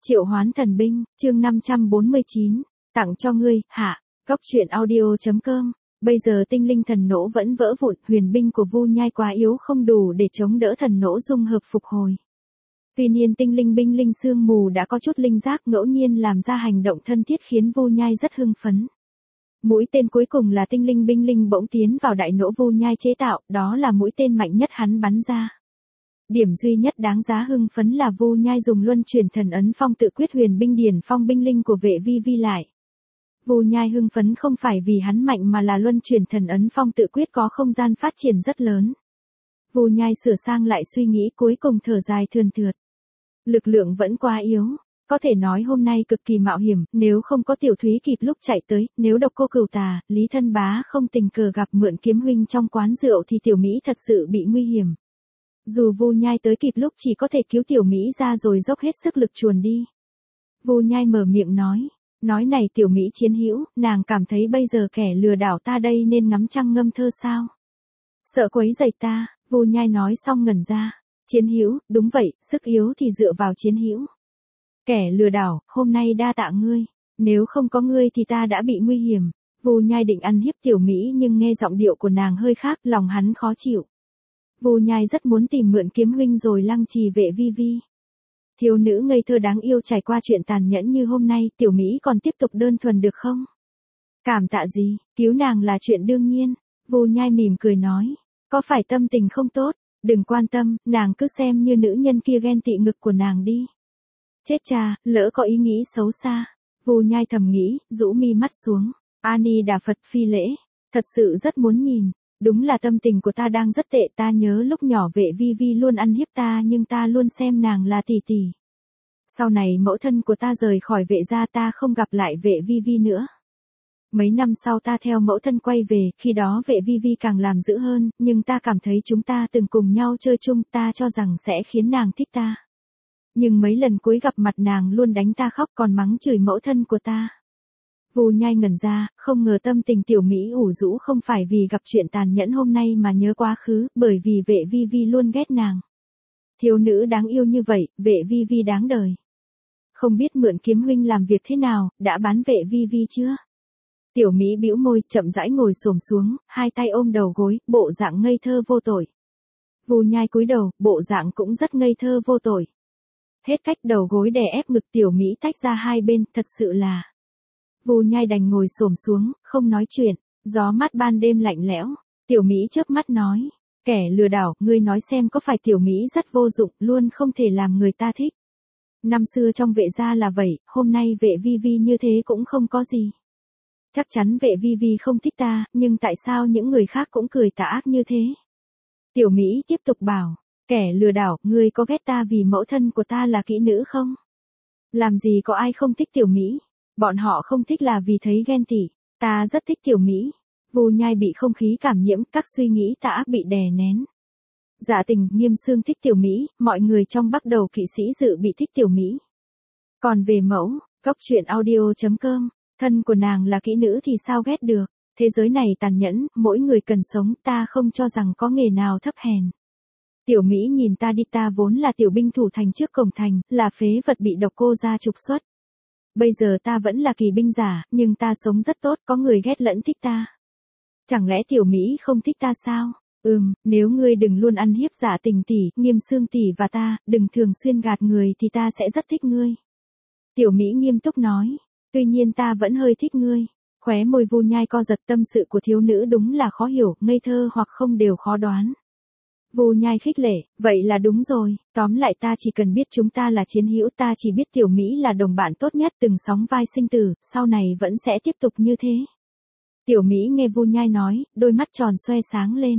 Triệu Hoán Thần Binh, chương 549, tặng cho ngươi, hạ, Góc truyện audio.com. Bây giờ tinh linh thần nỗ vẫn vỡ vụn, huyền binh của Vu Nhai quá yếu không đủ để chống đỡ thần nỗ dung hợp phục hồi. Tuy nhiên tinh linh binh linh sương mù đã có chút linh giác, ngẫu nhiên làm ra hành động thân thiết khiến Vu Nhai rất hưng phấn. Mũi tên cuối cùng là tinh linh binh linh bỗng tiến vào đại nỗ Vu Nhai chế tạo, đó là mũi tên mạnh nhất hắn bắn ra. Điểm duy nhất đáng giá hưng phấn là Vu Nhai dùng luân chuyển thần ấn phong tự quyết huyền binh điển phong binh linh của vệ vi vi lại. Vu Nhai hưng phấn không phải vì hắn mạnh mà là luân chuyển thần ấn phong tự quyết có không gian phát triển rất lớn. Vu Nhai sửa sang lại suy nghĩ cuối cùng thở dài thườn thượt. Lực lượng vẫn quá yếu. Có thể nói hôm nay cực kỳ mạo hiểm, nếu không có Tiểu Thúy kịp lúc chạy tới, nếu Độc Cô Cửu Tà, Lý Thân Bá không tình cờ gặp mượn kiếm huynh trong quán rượu thì Tiểu Mỹ thật sự bị nguy hiểm. Dù Vu Nhai tới kịp lúc chỉ có thể cứu Tiểu Mỹ ra rồi dốc hết sức lực chuồn đi. Vu Nhai mở miệng nói này Tiểu Mỹ chiến hữu, nàng cảm thấy bây giờ kẻ lừa đảo ta đây nên ngắm trăng ngâm thơ sao? Sợ quấy rầy ta, Vu Nhai nói xong ngẩn ra. Chiến hữu, đúng vậy, sức yếu thì dựa vào chiến hữu. Kẻ lừa đảo, hôm nay đa tạ ngươi, nếu không có ngươi thì ta đã bị nguy hiểm. Vu Nhai định ăn hiếp Tiểu Mỹ nhưng nghe giọng điệu của nàng hơi khác, lòng hắn khó chịu. Vu Nhai rất muốn tìm mượn kiếm huynh rồi lăng trì vệ vi vi. Thiếu nữ ngây thơ đáng yêu trải qua chuyện tàn nhẫn như hôm nay, Tiểu Mỹ còn tiếp tục đơn thuần được không? Cảm tạ gì, cứu nàng là chuyện đương nhiên. Vu Nhai mỉm cười nói, có phải tâm tình không tốt, đừng quan tâm, nàng cứ xem như nữ nhân kia ghen tị ngực của nàng đi. Chết cha, lỡ có ý nghĩ xấu xa. Vu Nhai thầm nghĩ, rũ mi mắt xuống. Ani Đà Phật phi lễ, thật sự rất muốn nhìn. Đúng là tâm tình của ta đang rất tệ, ta nhớ lúc nhỏ vệ vi vi luôn ăn hiếp ta nhưng ta luôn xem nàng là tỷ tỷ. Sau này mẫu thân của ta rời khỏi vệ gia, ta không gặp lại vệ vi vi nữa. Mấy năm sau ta theo mẫu thân quay về, khi đó vệ vi vi càng làm dữ hơn, nhưng ta cảm thấy chúng ta từng cùng nhau chơi chung, ta cho rằng sẽ khiến nàng thích ta. Nhưng mấy lần cuối gặp mặt nàng luôn đánh ta khóc còn mắng chửi mẫu thân của ta. Vu Nhai ngẩn ra, không ngờ tâm tình Tiểu Mỹ ủ rũ không phải vì gặp chuyện tàn nhẫn hôm nay mà nhớ quá khứ, bởi vì vệ vi vi luôn ghét nàng. Thiếu nữ đáng yêu như vậy, vệ vi vi đáng đời. Không biết mượn kiếm huynh làm việc thế nào, đã bán vệ vi vi chưa? Tiểu Mỹ bĩu môi, chậm rãi ngồi xổm xuống, hai tay ôm đầu gối, bộ dạng ngây thơ vô tội. Vu Nhai cúi đầu, bộ dạng cũng rất ngây thơ vô tội. Hết cách, đầu gối đè ép ngực Tiểu Mỹ tách ra hai bên, thật sự là. Vu Nhai đành ngồi xổm xuống, không nói chuyện. Gió mát ban đêm lạnh lẽo. Tiểu Mỹ chớp mắt nói, kẻ lừa đảo, ngươi nói xem có phải Tiểu Mỹ rất vô dụng, luôn không thể làm người ta thích. Năm xưa trong vệ gia là vậy, hôm nay vệ vi vi như thế cũng không có gì. Chắc chắn vệ vi vi không thích ta, nhưng tại sao những người khác cũng cười tà ác như thế? Tiểu Mỹ tiếp tục bảo, kẻ lừa đảo, ngươi có ghét ta vì mẫu thân của ta là kỹ nữ không? Làm gì có ai không thích Tiểu Mỹ? Bọn họ không thích là vì thấy ghen tị. Ta rất thích Tiểu Mỹ. Vu Nhai bị không khí cảm nhiễm, các suy nghĩ tà ác bị đè nén. Dạ Tình, Nghiêm Sương thích Tiểu Mỹ, mọi người trong Bắc Đầu kỵ sĩ dự bị thích Tiểu Mỹ. Còn về mẫu, Góc truyện audio.com, thân của nàng là kỹ nữ thì sao ghét được? Thế giới này tàn nhẫn, mỗi người cần sống, ta không cho rằng có nghề nào thấp hèn. Tiểu Mỹ nhìn ta đi, ta vốn là tiểu binh thủ thành trước cổng thành, là phế vật bị Độc Cô gia trục xuất. Bây giờ ta vẫn là kỳ binh giả, nhưng ta sống rất tốt, có người ghét lẫn thích ta. Chẳng lẽ Tiểu Mỹ không thích ta sao? Nếu ngươi đừng luôn ăn hiếp Dạ Tình tỷ, Nghiêm Sương tỷ và ta, đừng thường xuyên gạt người thì ta sẽ rất thích ngươi. Tiểu Mỹ nghiêm túc nói, tuy nhiên ta vẫn hơi thích ngươi. Khóe môi Vu Nhai co giật, tâm sự của thiếu nữ đúng là khó hiểu, ngây thơ hoặc không đều khó đoán. Vu Nhai khích lệ, vậy là đúng rồi, tóm lại ta chỉ cần biết chúng ta là chiến hữu, ta chỉ biết Tiểu Mỹ là đồng bạn tốt nhất từng sóng vai sinh tử, sau này vẫn sẽ tiếp tục như thế. Tiểu Mỹ nghe Vu Nhai nói, đôi mắt tròn xoe sáng lên.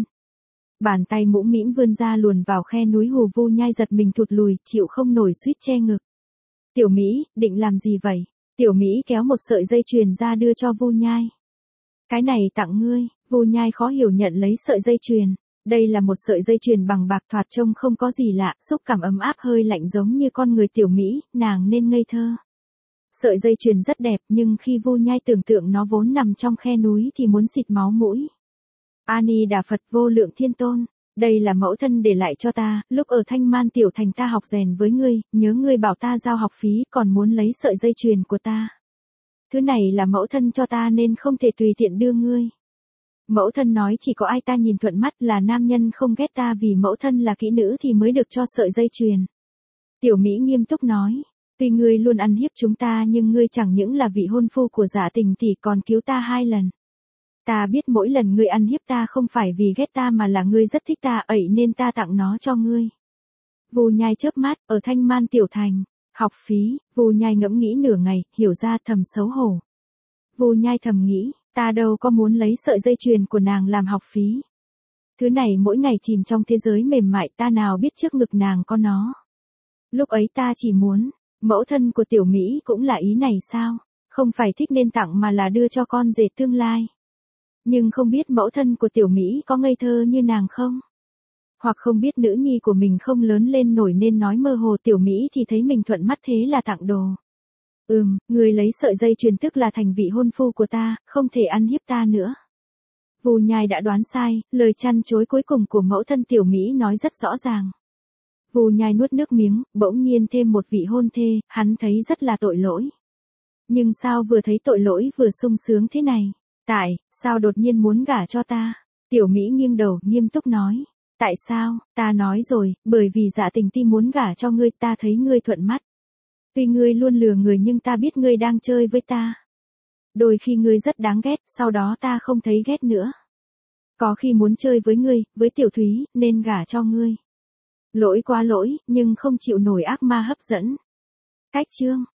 Bàn tay mũm mĩm vươn ra luồn vào khe núi hù, Vu Nhai giật mình thụt lùi, chịu không nổi suýt che ngực. Tiểu Mỹ, định làm gì vậy? Tiểu Mỹ kéo một sợi dây chuyền ra đưa cho Vu Nhai. Cái này tặng ngươi. Vu Nhai khó hiểu nhận lấy sợi dây chuyền. Đây là một sợi dây chuyền bằng bạc, thoạt trông không có gì lạ, xúc cảm ấm áp hơi lạnh giống như con người Tiểu Mỹ, nàng nên ngây thơ. Sợi dây chuyền rất đẹp nhưng khi Vu Nhai tưởng tượng nó vốn nằm trong khe núi thì muốn xịt máu mũi. Ani Đà Phật Vô Lượng Thiên Tôn. Đây là mẫu thân để lại cho ta, lúc ở Thanh Man tiểu thành ta học rèn với ngươi, nhớ ngươi bảo ta giao học phí còn muốn lấy sợi dây chuyền của ta. Thứ này là mẫu thân cho ta nên không thể tùy tiện đưa ngươi. Mẫu thân nói chỉ có ai ta nhìn thuận mắt là nam nhân không ghét ta vì mẫu thân là kỹ nữ thì mới được cho sợi dây chuyền. Tiểu Mỹ nghiêm túc nói, tuy ngươi luôn ăn hiếp chúng ta nhưng ngươi chẳng những là vị hôn phu của Dạ Tình tỷ còn cứu ta 2 lần. Ta biết mỗi lần ngươi ăn hiếp ta không phải vì ghét ta mà là ngươi rất thích ta ậy nên ta tặng nó cho ngươi. Vu Nhai chớp mắt, ở Thanh Man tiểu thành, học phí, Vu Nhai ngẫm nghĩ nửa ngày, hiểu ra thầm xấu hổ. Vu Nhai thầm nghĩ, ta đâu có muốn lấy sợi dây chuyền của nàng làm học phí. Thứ này mỗi ngày chìm trong thế giới mềm mại ta nào biết trước ngực nàng có nó. Lúc ấy ta chỉ muốn, mẫu thân của Tiểu Mỹ cũng là ý này sao, không phải thích nên tặng mà là đưa cho con rể tương lai. Nhưng không biết mẫu thân của Tiểu Mỹ có ngây thơ như nàng không? Hoặc không biết nữ nhi của mình không lớn lên nổi nên nói mơ hồ Tiểu Mỹ thì thấy mình thuận mắt thế là tặng đồ. Người lấy sợi dây chuyền tức là thành vị hôn phu của ta, không thể ăn hiếp ta nữa. Vu Nhai đã đoán sai, lời chăn chối cuối cùng của mẫu thân Tiểu Mỹ nói rất rõ ràng. Vu Nhai nuốt nước miếng, bỗng nhiên thêm một vị hôn thê, hắn thấy rất là tội lỗi. Nhưng sao vừa thấy tội lỗi vừa sung sướng thế này? Sao đột nhiên muốn gả cho ta? Tiểu Mỹ nghiêng đầu, nghiêm túc nói. Tại sao? Ta nói rồi, bởi vì Dạ Tình ti muốn gả cho ngươi, ta thấy ngươi thuận mắt. Tuy ngươi luôn lừa người nhưng ta biết ngươi đang chơi với ta. Đôi khi ngươi rất đáng ghét, sau đó ta không thấy ghét nữa. Có khi muốn chơi với ngươi, với Tiểu Thúy, nên gả cho ngươi. Lỗi quá lỗi, nhưng không chịu nổi ác ma hấp dẫn. Cách chương